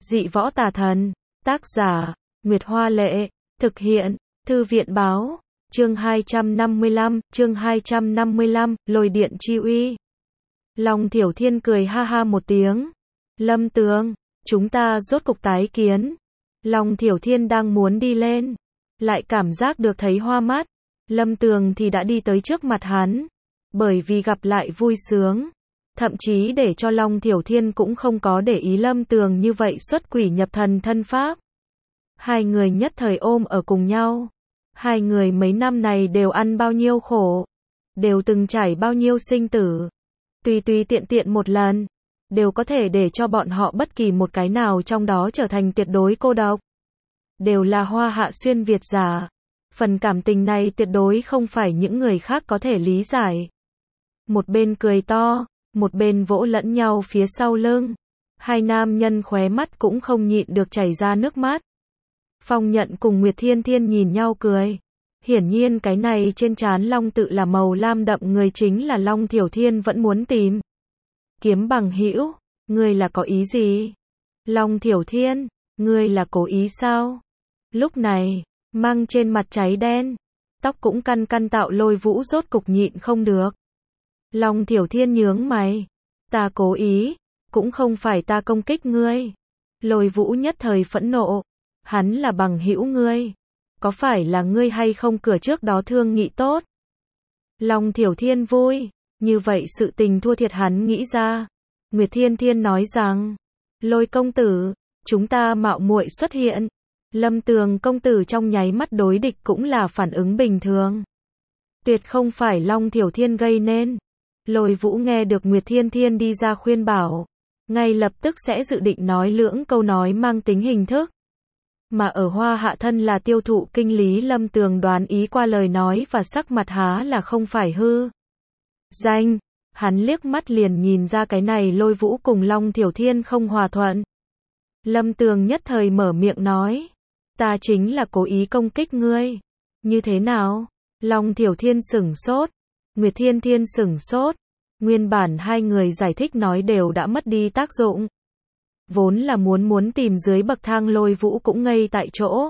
Dị võ tà thần. Tác giả, Nguyệt Hoa Lệ. Thực hiện, Thư viện Báo. Chương 255, Lôi điện chi uy. Long Thiểu Thiên cười ha ha một tiếng. Lâm Tường, chúng ta rốt cục tái kiến. Long Thiểu Thiên đang muốn đi lên, lại cảm giác được thấy hoa mắt. Lâm Tường thì đã đi tới trước mặt hắn. Bởi vì gặp lại vui sướng, thậm chí để cho Long Thiểu Thiên cũng không có để ý Lâm Tường như vậy xuất quỷ nhập thần thân pháp. Hai người nhất thời ôm ở cùng nhau. Hai người mấy năm này đều ăn bao nhiêu khổ, đều từng trải bao nhiêu sinh tử. Tùy tiện tiện một lần, đều có thể để cho bọn họ bất kỳ một cái nào trong đó trở thành tuyệt đối cô độc. Đều là hoa hạ xuyên Việt giả. Phần cảm tình này tuyệt đối không phải những người khác có thể lý giải. Một bên cười to, một bên vỗ lẫn nhau phía sau lưng. Hai nam nhân khóe mắt cũng không nhịn được chảy ra nước mắt. Phong Nhận cùng Nguyệt Thiên Thiên nhìn nhau cười. Hiển nhiên cái này trên trán long tự là màu lam đậm người chính là Long Thiểu Thiên vẫn muốn tìm. Kiếm bằng hữu, ngươi là có ý gì? Long Thiểu Thiên, ngươi là cố ý sao? Lúc này, mang trên mặt cháy đen, tóc cũng căn tạo Lôi Vũ rốt cục nhịn không được. Long Thiểu Thiên nhướng mày. Ta cố ý, cũng không phải ta công kích ngươi. Lôi Vũ nhất thời phẫn nộ. Hắn là bằng hữu ngươi. Có phải là ngươi hay không cửa trước đó thương nghị tốt? Long Thiểu Thiên vui. Như vậy sự tình thua thiệt hắn nghĩ ra. Nguyệt Thiên Thiên nói rằng, Lôi công tử, chúng ta mạo muội xuất hiện. Lâm Tường công tử trong nháy mắt đối địch cũng là phản ứng bình thường. Tuyệt không phải Long Thiểu Thiên gây nên. Lôi Vũ nghe được Nguyệt Thiên Thiên đi ra khuyên bảo, ngay lập tức sẽ dự định nói lưỡng câu nói mang tính hình thức. Mà ở Hoa Hạ thân là tiêu thụ kinh lý Lâm Tường đoán ý qua lời nói và sắc mặt há là không phải hư danh. Hắn liếc mắt liền nhìn ra cái này Lôi Vũ cùng Long Thiểu Thiên không hòa thuận. Lâm Tường nhất thời mở miệng nói, ta chính là cố ý công kích ngươi. Như thế nào? Long Thiểu Thiên sửng sốt. Nguyệt Thiên Thiên sửng sốt. Nguyên bản hai người giải thích nói đều đã mất đi tác dụng. Vốn là muốn tìm dưới bậc thang Lôi Vũ cũng ngây tại chỗ.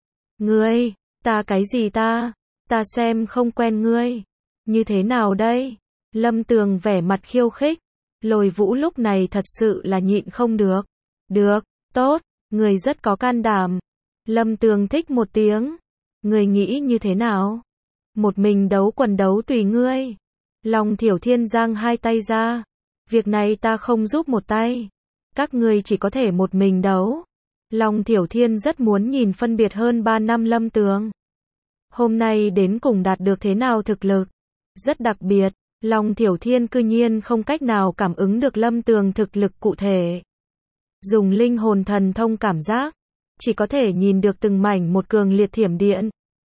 Ngươi, ta cái gì ta? Ta xem không quen ngươi. Như thế nào đây? Lâm Tường vẻ mặt khiêu khích. Lôi Vũ lúc này thật sự là nhịn không được. Được, tốt, ngươi rất có can đảm. Lâm Tường thích một tiếng. Ngươi nghĩ như thế nào? Một mình đấu quần đấu tùy ngươi. Long Thiểu Thiên giang hai tay ra. Việc này ta không giúp một tay. Các ngươi chỉ có thể một mình đấu. Long Thiểu Thiên rất muốn nhìn phân biệt hơn 3 năm Lâm Tường. Hôm nay đến cùng đạt được thế nào thực lực. Rất đặc biệt, Long Thiểu Thiên cư nhiên không cách nào cảm ứng được Lâm Tường thực lực cụ thể. Dùng linh hồn thần thông cảm giác, chỉ có thể nhìn được từng mảnh một cường liệt thiểm điện.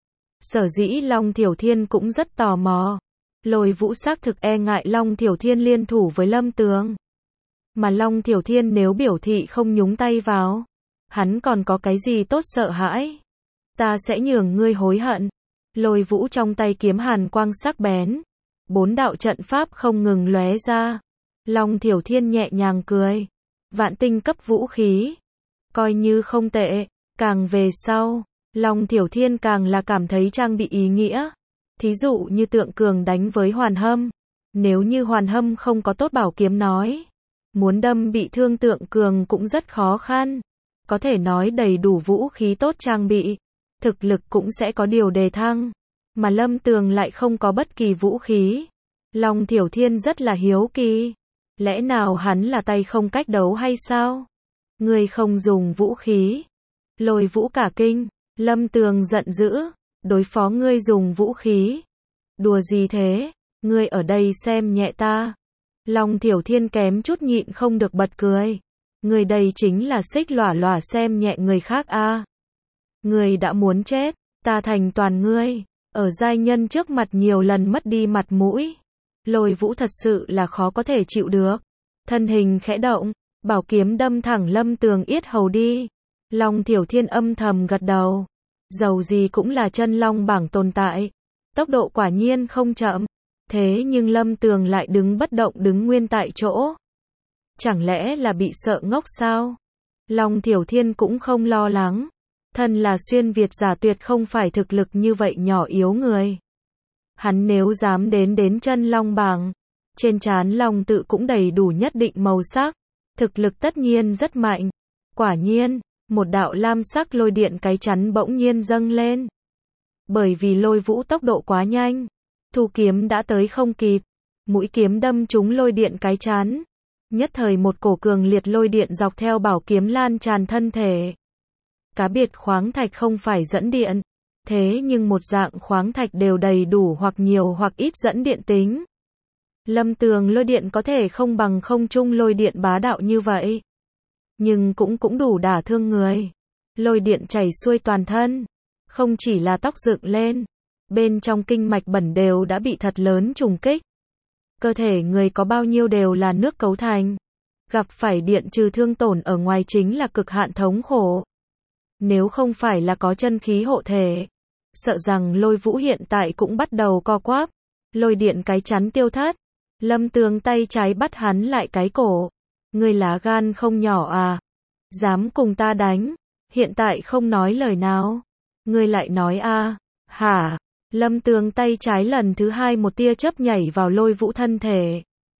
Sở dĩ Long Thiểu Thiên cũng rất tò mò. Lôi Vũ xác thực e ngại Long Thiểu Thiên liên thủ với Lâm Tường. Mà Long Thiểu Thiên nếu biểu thị không nhúng tay vào, hắn còn có cái gì tốt sợ hãi. Ta sẽ nhường ngươi hối hận. Lôi Vũ trong tay kiếm hàn quang sắc bén. 4 đạo trận pháp không ngừng lóe ra. Long Thiểu Thiên nhẹ nhàng cười. Vạn tinh cấp vũ khí. Coi như không tệ. Càng về sau, Long Thiểu Thiên càng là cảm thấy trang bị ý nghĩa. Thí dụ như Tượng Cường đánh với Hoàn Hâm. Nếu như Hoàn Hâm không có tốt bảo kiếm nói, muốn đâm bị thương Tượng Cường cũng rất khó khăn. Có thể nói đầy đủ vũ khí tốt trang bị, thực lực cũng sẽ có điều đề thăng. Mà Lâm Tường lại không có bất kỳ vũ khí. Long Thiểu Thiên rất là hiếu kỳ. Lẽ nào hắn là tay không cách đấu hay sao? Ngươi không dùng vũ khí. Lôi Vũ cả kinh. Lâm Tường giận dữ. Đối phó ngươi dùng vũ khí. Đùa gì thế? Ngươi ở đây xem nhẹ ta. Long Thiểu Thiên kém chút nhịn không được bật cười. Ngươi đây chính là xích lỏa lỏa xem nhẹ người khác a. Ngươi đã muốn chết, ta thành toàn ngươi. Ở giai nhân trước mặt nhiều lần mất đi mặt mũi. Lôi Vũ thật sự là khó có thể chịu được. Thân hình khẽ động, bảo kiếm đâm thẳng Lâm Tường yết hầu đi. Long Thiểu Thiên âm thầm gật đầu. Dầu gì cũng là chân long bảng tồn tại. Tốc độ quả nhiên không chậm. Thế nhưng Lâm Tường lại đứng bất động đứng nguyên tại chỗ. Chẳng lẽ là bị sợ ngốc sao? Long Thiểu Thiên cũng không lo lắng. Thân là xuyên Việt giả tuyệt không phải thực lực như vậy nhỏ yếu người. Hắn nếu dám đến chân long bảng, trên trán long tự cũng đầy đủ nhất định màu sắc, thực lực tất nhiên rất mạnh. Quả nhiên, một đạo lam sắc lôi điện cái chắn bỗng nhiên dâng lên. Bởi vì Lôi Vũ tốc độ quá nhanh, thu kiếm đã tới không kịp, mũi kiếm đâm trúng lôi điện cái chắn. Nhất thời một cổ cường liệt lôi điện dọc theo bảo kiếm lan tràn thân thể. Cá biệt khoáng thạch không phải dẫn điện, thế nhưng một dạng khoáng thạch đều đầy đủ hoặc nhiều hoặc ít dẫn điện tính. Lâm tường lôi điện có thể không bằng không trung lôi điện bá đạo như vậy, nhưng cũng đủ đả thương người. Lôi điện chảy xuôi toàn thân, không chỉ là tóc dựng lên, bên trong kinh mạch bẩn đều đã bị thật lớn trùng kích. Cơ thể người có bao nhiêu đều là nước cấu thành. Gặp phải điện trừ thương tổn ở ngoài chính là cực hạn thống khổ. Nếu không phải là có chân khí hộ thể, sợ rằng Lôi Vũ hiện tại cũng bắt đầu co quắp. Lôi điện cái chắn tiêu thất. Lâm Tường tay trái bắt hắn lại cái cổ. Ngươi lá gan không nhỏ à? Dám cùng ta đánh, hiện tại không nói lời nào. Ngươi lại nói a? Hả? Lâm Tường tay trái lần thứ hai một tia chớp nhảy vào Lôi Vũ thân thể.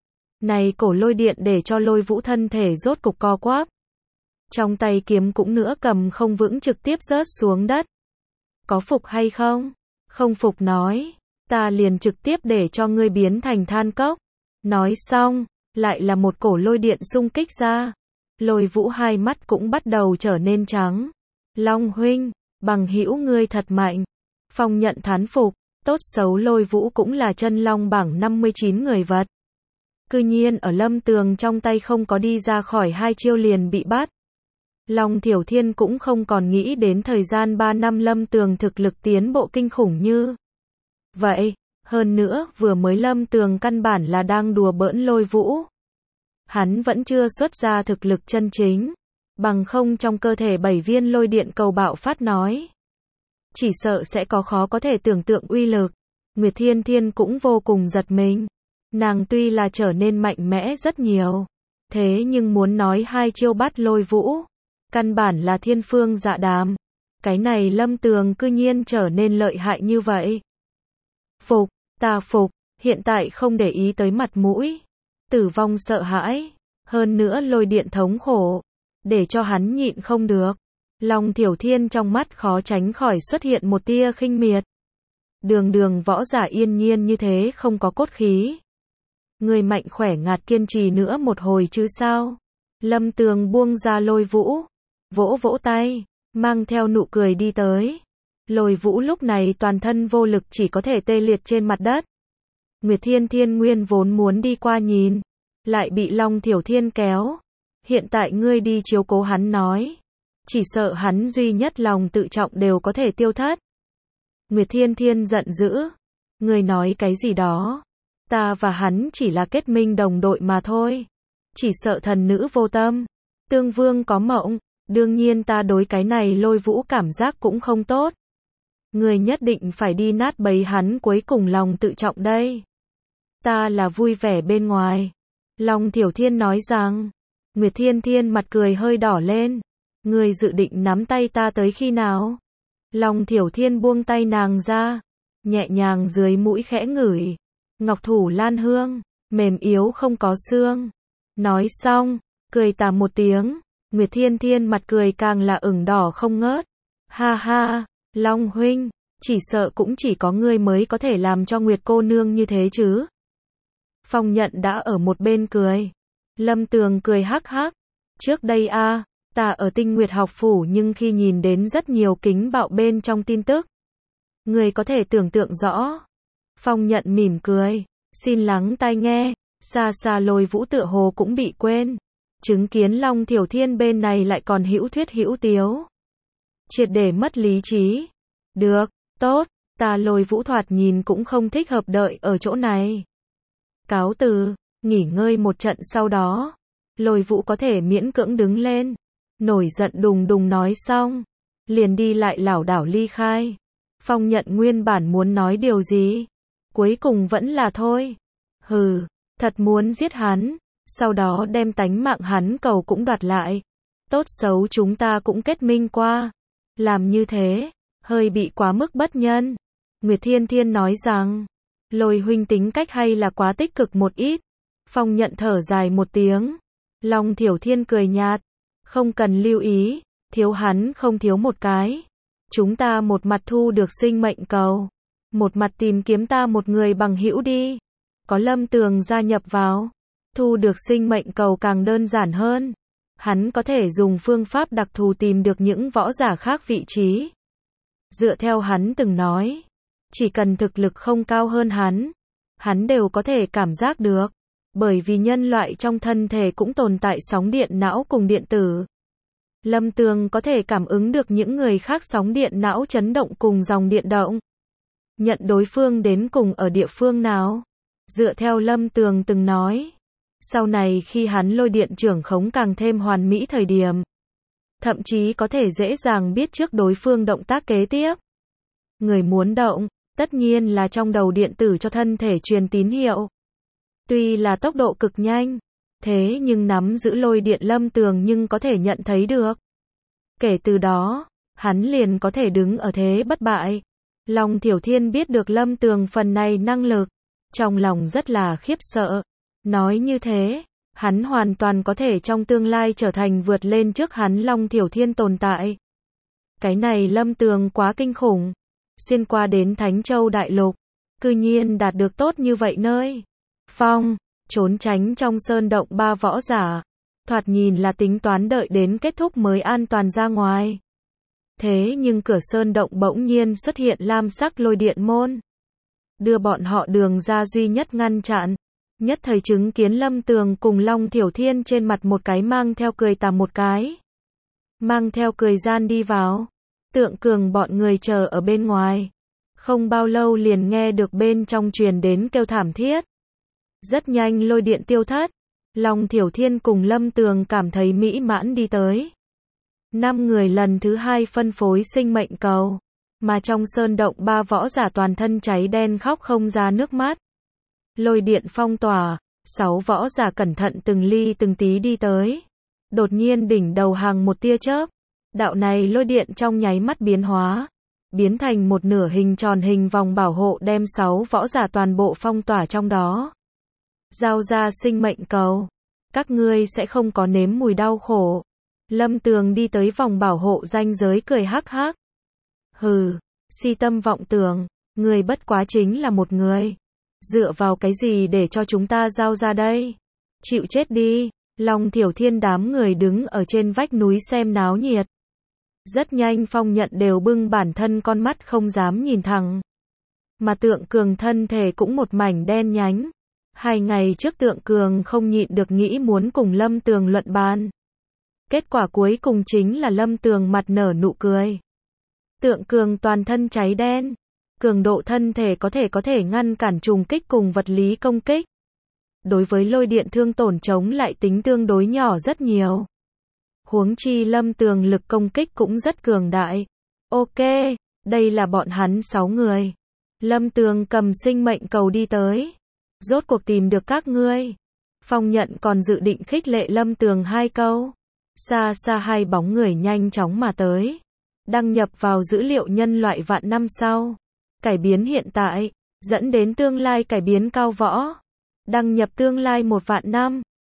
Này cổ lôi điện để cho Lôi Vũ thân thể rốt cục co quắp. Trong tay kiếm cũng nữa cầm không vững trực tiếp rớt xuống đất. Có phục hay không? Không phục nói, ta liền trực tiếp để cho ngươi biến thành than cốc. Nói xong, lại là một cổ lôi điện xung kích ra. Lôi Vũ hai mắt cũng bắt đầu trở nên trắng. Long huynh, bằng hữu ngươi thật mạnh. Phong Nhận thán phục, tốt xấu Lôi Vũ cũng là chân long bảng 59 người vật. Cư nhiên ở Lâm Tường trong tay không có đi ra khỏi hai chiêu liền bị bắt. Long Thiểu Thiên cũng không còn nghĩ đến thời gian 3 năm Lâm Tường thực lực tiến bộ kinh khủng như vậy. Hơn nữa, vừa mới Lâm Tường căn bản là đang đùa bỡn Lôi Vũ. Hắn vẫn chưa xuất ra thực lực chân chính. Bằng không trong cơ thể 7 viên lôi điện cầu bạo phát nói, chỉ sợ sẽ khó có thể tưởng tượng uy lực. Nguyệt Thiên Thiên cũng vô cùng giật mình. Nàng tuy là trở nên mạnh mẽ rất nhiều, thế nhưng muốn nói hai chiêu bắt Lôi Vũ, căn bản là thiên phương dạ đàm. Cái này Lâm Tường cư nhiên trở nên lợi hại như vậy. Phục, ta phục, hiện tại không để ý tới mặt mũi, tử vong sợ hãi, hơn nữa lôi điện thống khổ, để cho hắn nhịn không được. Long Thiểu Thiên trong mắt khó tránh khỏi xuất hiện một tia khinh miệt. Đường võ giả yên nhiên như thế không có cốt khí. Người mạnh khỏe ngạt kiên trì nữa một hồi chứ sao? Lâm Tường buông ra Lôi Vũ, vỗ vỗ tay, mang theo nụ cười đi tới. Lôi Vũ lúc này toàn thân vô lực chỉ có thể tê liệt trên mặt đất. Nguyệt Thiên Thiên nguyên vốn muốn đi qua nhìn, lại bị Long Thiểu Thiên kéo. Hiện tại ngươi đi chiếu cố hắn nói, chỉ sợ hắn duy nhất lòng tự trọng đều có thể tiêu thất. Nguyệt Thiên Thiên giận dữ. Ngươi nói cái gì đó? Ta và hắn chỉ là kết minh đồng đội mà thôi. Chỉ sợ thần nữ vô tâm, tương vương có mộng. Đương nhiên ta đối cái này Lôi Vũ cảm giác cũng không tốt. Ngươi nhất định phải đi nát bấy hắn cuối cùng lòng tự trọng đây. Ta là vui vẻ bên ngoài. Long Thiểu Thiên nói rằng. Nguyệt Thiên Thiên mặt cười hơi đỏ lên. Ngươi dự định nắm tay ta tới khi nào? Long Thiểu Thiên buông tay nàng ra, nhẹ nhàng dưới mũi khẽ ngửi. Ngọc thủ lan hương, mềm yếu không có xương. Nói xong, cười tà một tiếng. Nguyệt Thiên Thiên mặt cười càng là ửng đỏ không ngớt. Ha ha, Long huynh, chỉ sợ cũng chỉ có ngươi mới có thể làm cho Nguyệt cô nương như thế chứ. Phong Nhận đã ở một bên cười. Lâm Tường cười hắc hắc. Trước đây ta ở Tinh Nguyệt học phủ nhưng khi nhìn đến rất nhiều kính bạo bên trong tin tức. Người có thể tưởng tượng rõ. Phong Nhận mỉm cười. Xin lắng tai nghe. Xa xa Lôi Vũ tựa hồ cũng bị quên. Chứng kiến Long Thiểu Thiên bên này lại còn hữu thuyết hữu tiếu. Triệt để mất lý trí. Được, tốt, ta Lôi Vũ thoạt nhìn cũng không thích hợp đợi ở chỗ này. Cáo từ, nghỉ ngơi một trận sau đó. Lôi Vũ có thể miễn cưỡng đứng lên. Nổi giận đùng đùng nói xong. Liền đi lại lảo đảo ly khai. Phong Nhận nguyên bản muốn nói điều gì. Cuối cùng vẫn là thôi. Hừ, thật muốn giết hắn. Sau đó đem tánh mạng hắn cầu cũng đoạt lại. Tốt xấu chúng ta cũng kết minh qua. Làm như thế, hơi bị quá mức bất nhân. Nguyệt Thiên Thiên nói rằng, Lôi huynh tính cách hay là quá tích cực một ít. Phong Nhận thở dài một tiếng. Long Thiểu Thiên cười nhạt, không cần lưu ý, thiếu hắn không thiếu một cái. Chúng ta một mặt thu được sinh mệnh cầu, một mặt tìm kiếm ta một người bằng hữu đi. Có Lâm Tường gia nhập vào, thu được sinh mệnh cầu càng đơn giản hơn. Hắn có thể dùng phương pháp đặc thù tìm được những võ giả khác vị trí. Dựa theo hắn từng nói, chỉ cần thực lực không cao hơn hắn đều có thể cảm giác được. Bởi vì nhân loại trong thân thể cũng tồn tại sóng điện não cùng điện tử. Lâm Tường có thể cảm ứng được những người khác sóng điện não chấn động cùng dòng điện động. Nhận đối phương đến cùng ở địa phương nào. Dựa theo Lâm Tường từng nói, sau này khi hắn lôi điện trưởng khống càng thêm hoàn mỹ thời điểm, thậm chí có thể dễ dàng biết trước đối phương động tác kế tiếp. Người muốn động, tất nhiên là trong đầu điện tử cho thân thể truyền tín hiệu. Tuy là tốc độ cực nhanh, thế nhưng nắm giữ lôi điện Lâm Tường nhưng có thể nhận thấy được. Kể từ đó, hắn liền có thể đứng ở thế bất bại. Long Thiểu Thiên biết được Lâm Tường phần này năng lực, trong lòng rất là khiếp sợ. Nói như thế, hắn hoàn toàn có thể trong tương lai trở thành vượt lên trước hắn Long Thiểu Thiên tồn tại. Cái này Lâm Tường quá kinh khủng. Xuyên qua đến Thánh Châu Đại Lục, cư nhiên đạt được tốt như vậy nơi. Phong, trốn tránh trong sơn động ba võ giả. Thoạt nhìn là tính toán đợi đến kết thúc mới an toàn ra ngoài. Thế nhưng cửa sơn động bỗng nhiên xuất hiện lam sắc lôi điện môn. Đưa bọn họ đường ra duy nhất ngăn chặn. Nhất thời chứng kiến Lâm Tường cùng Long Thiểu Thiên trên mặt một cái mang theo cười tà một cái. Mang theo cười gian đi vào. Tượng Cường bọn người chờ ở bên ngoài. Không bao lâu liền nghe được bên trong truyền đến kêu thảm thiết. Rất nhanh lôi điện tiêu thất. Long Thiểu Thiên cùng Lâm Tường cảm thấy mỹ mãn đi tới. 5 người lần thứ 2 phân phối sinh mệnh cầu. Mà trong sơn động ba võ giả toàn thân cháy đen khóc không ra nước mắt. Lôi điện phong tỏa, 6 võ giả cẩn thận từng ly từng tí đi tới. Đột nhiên đỉnh đầu hàng một tia chớp. Đạo này lôi điện trong nháy mắt biến hóa. Biến thành một nửa hình tròn hình vòng bảo hộ đem 6 võ giả toàn bộ phong tỏa trong đó. Giao ra sinh mệnh cầu. Các ngươi sẽ không có nếm mùi đau khổ. Lâm Tường đi tới vòng bảo hộ ranh giới cười hắc hắc. Hừ, si tâm vọng tưởng, người bất quá chính là một người. Dựa vào cái gì để cho chúng ta giao ra đây? Chịu chết đi. Long Thiểu Thiên đám người đứng ở trên vách núi xem náo nhiệt. Rất nhanh Phong Nhận đều bưng bản thân con mắt không dám nhìn thẳng. Mà Tượng Cường thân thể cũng một mảnh đen nhánh. 2 ngày trước Tượng Cường không nhịn được nghĩ muốn cùng Lâm Tường luận bàn. Kết quả cuối cùng chính là Lâm Tường mặt nở nụ cười. Tượng Cường toàn thân cháy đen. Cường độ thân thể có thể ngăn cản trùng kích cùng vật lý công kích. Đối với lôi điện thương tổn chống lại tính tương đối nhỏ rất nhiều. Huống chi Lâm Tường lực công kích cũng rất cường đại. Ok, đây là bọn hắn 6 người. Lâm Tường cầm sinh mệnh cầu đi tới. Rốt cuộc tìm được các ngươi. Phong Nhận còn dự định khích lệ Lâm Tường 2 câu. Xa xa 2 bóng người nhanh chóng mà tới. Đăng nhập vào dữ liệu nhân loại vạn năm sau. Cải biến hiện tại, dẫn đến tương lai cải biến cao võ. Đăng nhập tương lai 1 vạn năm.